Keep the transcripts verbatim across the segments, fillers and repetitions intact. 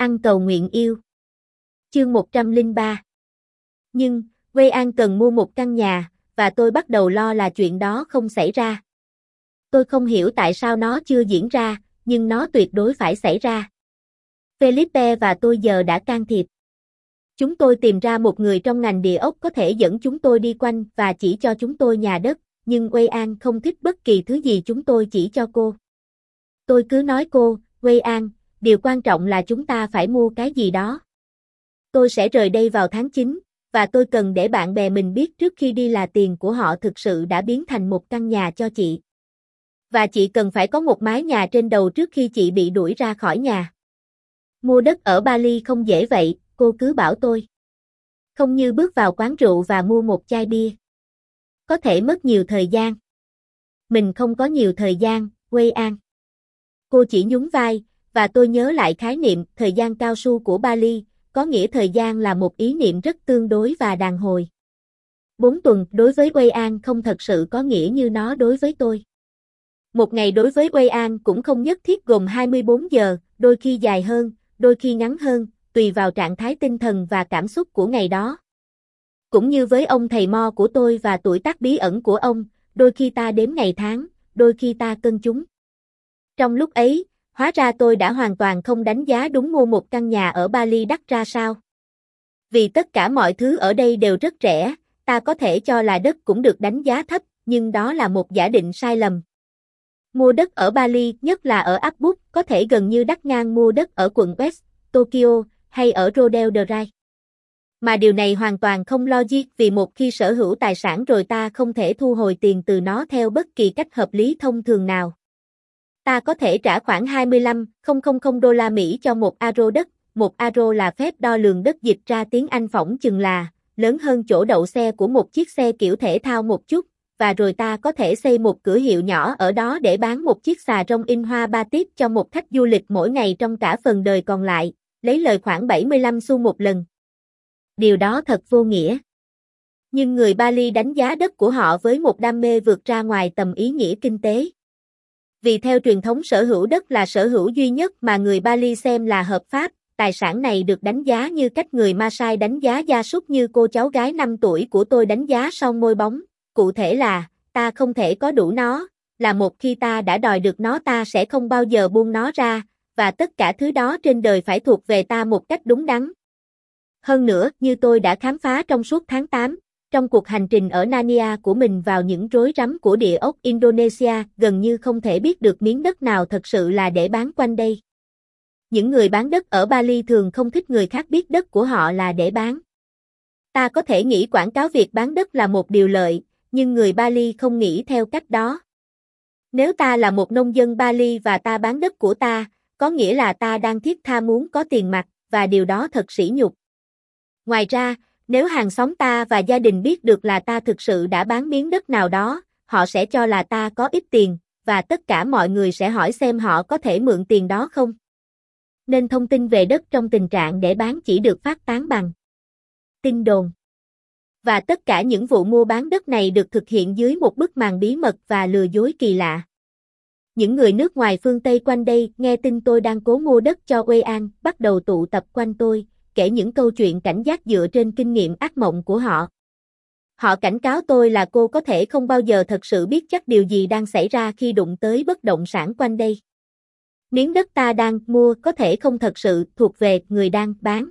Ăn cầu nguyện yêu. Chương một trăm lẻ ba. Nhưng, Wei An cần mua một căn nhà, và tôi bắt đầu lo là chuyện đó không xảy ra. Tôi không hiểu tại sao nó chưa diễn ra, nhưng nó tuyệt đối phải xảy ra. Felipe và tôi giờ đã can thiệp. Chúng tôi tìm ra một người trong ngành địa ốc có thể dẫn chúng tôi đi quanh và chỉ cho chúng tôi nhà đất, nhưng Wei An không thích bất kỳ thứ gì chúng tôi chỉ cho cô. Tôi cứ nói cô, Wei An, điều quan trọng là chúng ta phải mua cái gì đó. Tôi sẽ rời đây vào tháng chín, và tôi cần để bạn bè mình biết trước khi đi là tiền của họ thực sự đã biến thành một căn nhà cho chị. Và chị cần phải có một mái nhà trên đầu trước khi chị bị đuổi ra khỏi nhà. Mua đất ở Bali không dễ vậy, cô cứ bảo tôi. Không như bước vào quán rượu và mua một chai bia. Có thể mất nhiều thời gian. Mình không có nhiều thời gian, Wei An. Cô chỉ nhún vai, và tôi nhớ lại khái niệm thời gian cao su của Bali, có nghĩa thời gian là một ý niệm rất tương đối và đàn hồi. Bốn tuần đối với Wei An không thật sự có nghĩa như nó đối với tôi. Một ngày đối với Wei An cũng không nhất thiết gồm hai mươi bốn giờ, đôi khi dài hơn, đôi khi ngắn hơn, tùy vào trạng thái tinh thần và cảm xúc của ngày đó. Cũng như với ông thầy Mo của tôi và tuổi tác bí ẩn của ông, đôi khi ta đếm ngày tháng, đôi khi ta cân chúng. Trong lúc ấy, hóa ra tôi đã hoàn toàn không đánh giá đúng mua một căn nhà ở Bali đắt ra sao. Vì tất cả mọi thứ ở đây đều rất rẻ, ta có thể cho là đất cũng được đánh giá thấp, nhưng đó là một giả định sai lầm. Mua đất ở Bali, nhất là ở Ubud, có thể gần như đắt ngang mua đất ở quận West, Tokyo, hay ở Rodeo Drive. Mà điều này hoàn toàn không logic vì một khi sở hữu tài sản rồi ta không thể thu hồi tiền từ nó theo bất kỳ cách hợp lý thông thường nào. Ta có thể trả khoảng hai mươi lăm nghìn đô la Mỹ cho một aro đất, một aro là phép đo lường đất dịch ra tiếng Anh phỏng chừng là lớn hơn chỗ đậu xe của một chiếc xe kiểu thể thao một chút, và rồi ta có thể xây một cửa hiệu nhỏ ở đó để bán một chiếc xà rông in hoa batik cho một khách du lịch mỗi ngày trong cả phần đời còn lại, lấy lời khoảng bảy mươi lăm xu một lần. Điều đó thật vô nghĩa. Nhưng người Bali đánh giá đất của họ với một đam mê vượt ra ngoài tầm ý nghĩa kinh tế. Vì theo truyền thống sở hữu đất là sở hữu duy nhất mà người Bali xem là hợp pháp, tài sản này được đánh giá như cách người Maasai đánh giá gia súc như cô cháu gái năm tuổi của tôi đánh giá son môi bóng, cụ thể là, ta không thể có đủ nó, là một khi ta đã đòi được nó ta sẽ không bao giờ buông nó ra, và tất cả thứ đó trên đời phải thuộc về ta một cách đúng đắn. Hơn nữa, như tôi đã khám phá trong suốt tháng tám, trong cuộc hành trình ở Nania của mình vào những rối rắm của địa ốc Indonesia, gần như không thể biết được miếng đất nào thật sự là để bán quanh đây. Những người bán đất ở Bali thường không thích người khác biết đất của họ là để bán. Ta có thể nghĩ quảng cáo việc bán đất là một điều lợi, nhưng người Bali không nghĩ theo cách đó. Nếu ta là một nông dân Bali và ta bán đất của ta, có nghĩa là ta đang thiết tha muốn có tiền mặt, và điều đó thật sỉ nhục. Ngoài ra, nếu hàng xóm ta và gia đình biết được là ta thực sự đã bán miếng đất nào đó, họ sẽ cho là ta có ít tiền, và tất cả mọi người sẽ hỏi xem họ có thể mượn tiền đó không. Nên thông tin về đất trong tình trạng để bán chỉ được phát tán bằng tin đồn. Và tất cả những vụ mua bán đất này được thực hiện dưới một bức màn bí mật và lừa dối kỳ lạ. Những người nước ngoài phương Tây quanh đây nghe tin tôi đang cố mua đất cho Wei An, bắt đầu tụ tập quanh tôi, kể những câu chuyện cảnh giác dựa trên kinh nghiệm ác mộng của họ. Họ cảnh cáo tôi là cô có thể không bao giờ thật sự biết chắc điều gì đang xảy ra khi đụng tới bất động sản quanh đây. Miếng đất ta đang mua có thể không thật sự thuộc về người đang bán.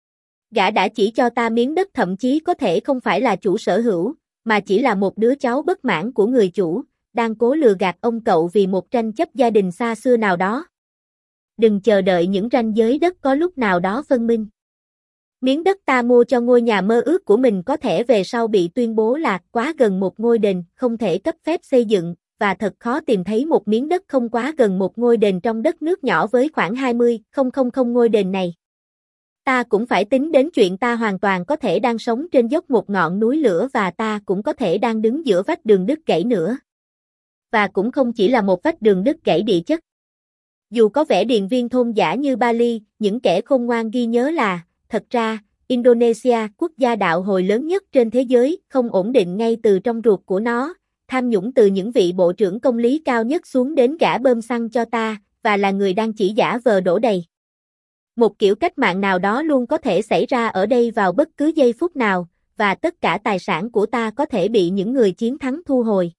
Gã đã chỉ cho ta miếng đất thậm chí có thể không phải là chủ sở hữu, mà chỉ là một đứa cháu bất mãn của người chủ, đang cố lừa gạt ông cậu vì một tranh chấp gia đình xa xưa nào đó. Đừng chờ đợi những ranh giới đất có lúc nào đó phân minh. Miếng đất ta mua cho ngôi nhà mơ ước của mình có thể về sau bị tuyên bố là quá gần một ngôi đền, không thể cấp phép xây dựng, và thật khó tìm thấy một miếng đất không quá gần một ngôi đền trong đất nước nhỏ với khoảng hai mươi nghìn ngôi đền này. Ta cũng phải tính đến chuyện ta hoàn toàn có thể đang sống trên dốc một ngọn núi lửa và ta cũng có thể đang đứng giữa vách đường đứt gãy nữa. Và cũng không chỉ là một vách đường đứt gãy địa chất. Dù có vẻ điền viên thôn dã như Bali, những kẻ khôn ngoan ghi nhớ là, thật ra, Indonesia, quốc gia đạo hồi lớn nhất trên thế giới, không ổn định ngay từ trong ruột của nó, tham nhũng từ những vị bộ trưởng công lý cao nhất xuống đến gã bơm xăng cho ta, và là người đang chỉ giả vờ đổ đầy. Một kiểu cách mạng nào đó luôn có thể xảy ra ở đây vào bất cứ giây phút nào, và tất cả tài sản của ta có thể bị những người chiến thắng thu hồi.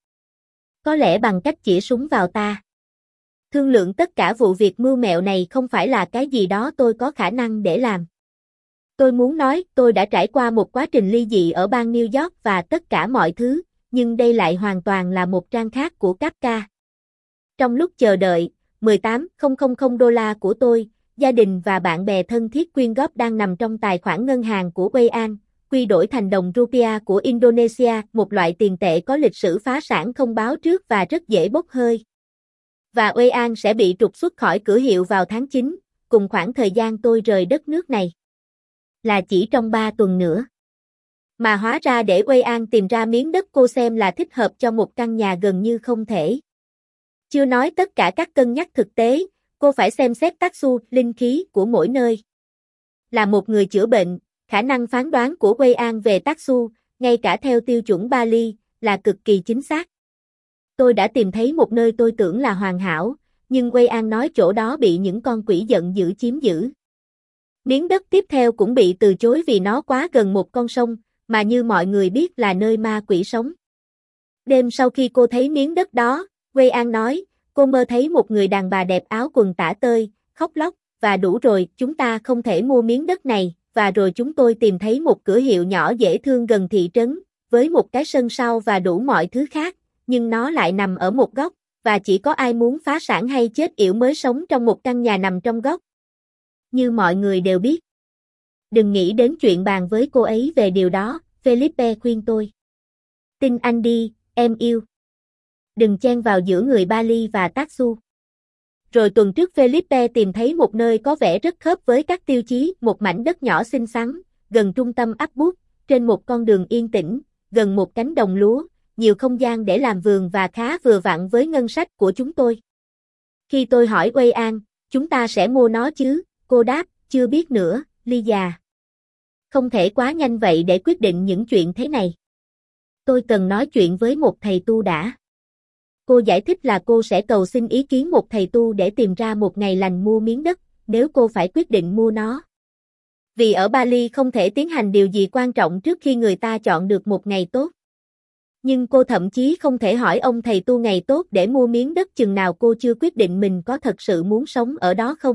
Có lẽ bằng cách chĩa súng vào ta. Thương lượng tất cả vụ việc mưu mẹo này không phải là cái gì đó tôi có khả năng để làm. Tôi muốn nói, tôi đã trải qua một quá trình ly dị ở bang New York và tất cả mọi thứ, nhưng đây lại hoàn toàn là một trang khác của Kafka. Trong lúc chờ đợi, mười tám nghìn đô la của tôi, gia đình và bạn bè thân thiết quyên góp đang nằm trong tài khoản ngân hàng của Wei An, quy đổi thành đồng rupiah của Indonesia, một loại tiền tệ có lịch sử phá sản không báo trước và rất dễ bốc hơi. Và Wei An sẽ bị trục xuất khỏi cửa hiệu vào tháng chín, cùng khoảng thời gian tôi rời đất nước này. Là chỉ trong ba tuần nữa. Mà hóa ra để Wei An tìm ra miếng đất cô xem là thích hợp cho một căn nhà gần như không thể. Chưa nói tất cả các cân nhắc thực tế, cô phải xem xét tác xu, linh khí của mỗi nơi. Là một người chữa bệnh, khả năng phán đoán của Wei An về tác xu, ngay cả theo tiêu chuẩn Bali, là cực kỳ chính xác. Tôi đã tìm thấy một nơi tôi tưởng là hoàn hảo, nhưng Wei An nói chỗ đó bị những con quỷ giận dữ chiếm giữ. Miếng đất tiếp theo cũng bị từ chối vì nó quá gần một con sông, mà như mọi người biết là nơi ma quỷ sống. Đêm sau khi cô thấy miếng đất đó, Wei An nói, cô mơ thấy một người đàn bà đẹp áo quần tả tơi, khóc lóc, và đủ rồi, chúng ta không thể mua miếng đất này, và rồi chúng tôi tìm thấy một cửa hiệu nhỏ dễ thương gần thị trấn, với một cái sân sau và đủ mọi thứ khác, nhưng nó lại nằm ở một góc, và chỉ có ai muốn phá sản hay chết yểu mới sống trong một căn nhà nằm trong góc. Như mọi người đều biết. Đừng nghĩ đến chuyện bàn với cô ấy về điều đó, Felipe khuyên tôi. Tin anh đi, em yêu. Đừng chen vào giữa người Bali và Tatsu. Rồi tuần trước Felipe tìm thấy một nơi có vẻ rất khớp với các tiêu chí, một mảnh đất nhỏ xinh xắn, gần trung tâm Abboud, trên một con đường yên tĩnh, gần một cánh đồng lúa, nhiều không gian để làm vườn và khá vừa vặn với ngân sách của chúng tôi. Khi tôi hỏi Wei An, chúng ta sẽ mua nó chứ, cô đáp, chưa biết nữa, Ly già. Không thể quá nhanh vậy để quyết định những chuyện thế này. Tôi cần nói chuyện với một thầy tu đã. Cô giải thích là cô sẽ cầu xin ý kiến một thầy tu để tìm ra một ngày lành mua miếng đất, nếu cô phải quyết định mua nó. Vì ở Bali không thể tiến hành điều gì quan trọng trước khi người ta chọn được một ngày tốt. Nhưng cô thậm chí không thể hỏi ông thầy tu ngày tốt để mua miếng đất chừng nào cô chưa quyết định mình có thật sự muốn sống ở đó không.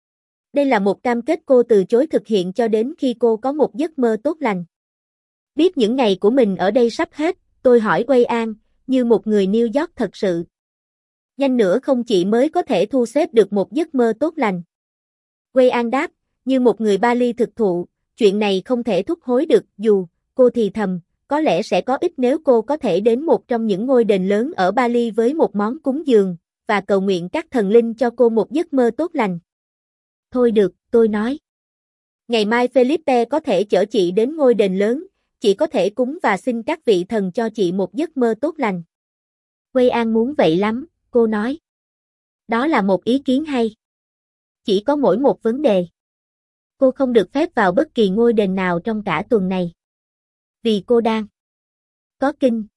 Đây là một cam kết cô từ chối thực hiện cho đến khi cô có một giấc mơ tốt lành. Biết những ngày của mình ở đây sắp hết, tôi hỏi Wei An, như một người New York thật sự. Nhanh nữa không chị mới có thể thu xếp được một giấc mơ tốt lành. Wei An đáp, như một người Bali thực thụ, chuyện này không thể thúc hối được, dù, cô thì thầm, có lẽ sẽ có ích nếu cô có thể đến một trong những ngôi đền lớn ở Bali với một món cúng dường, và cầu nguyện các thần linh cho cô một giấc mơ tốt lành. Thôi được, tôi nói. Ngày mai Felipe có thể chở chị đến ngôi đền lớn, chị có thể cúng và xin các vị thần cho chị một giấc mơ tốt lành. Wei An muốn vậy lắm, cô nói. Đó là một ý kiến hay. Chỉ có mỗi một vấn đề. Cô không được phép vào bất kỳ ngôi đền nào trong cả tuần này. Vì cô đang có kinh.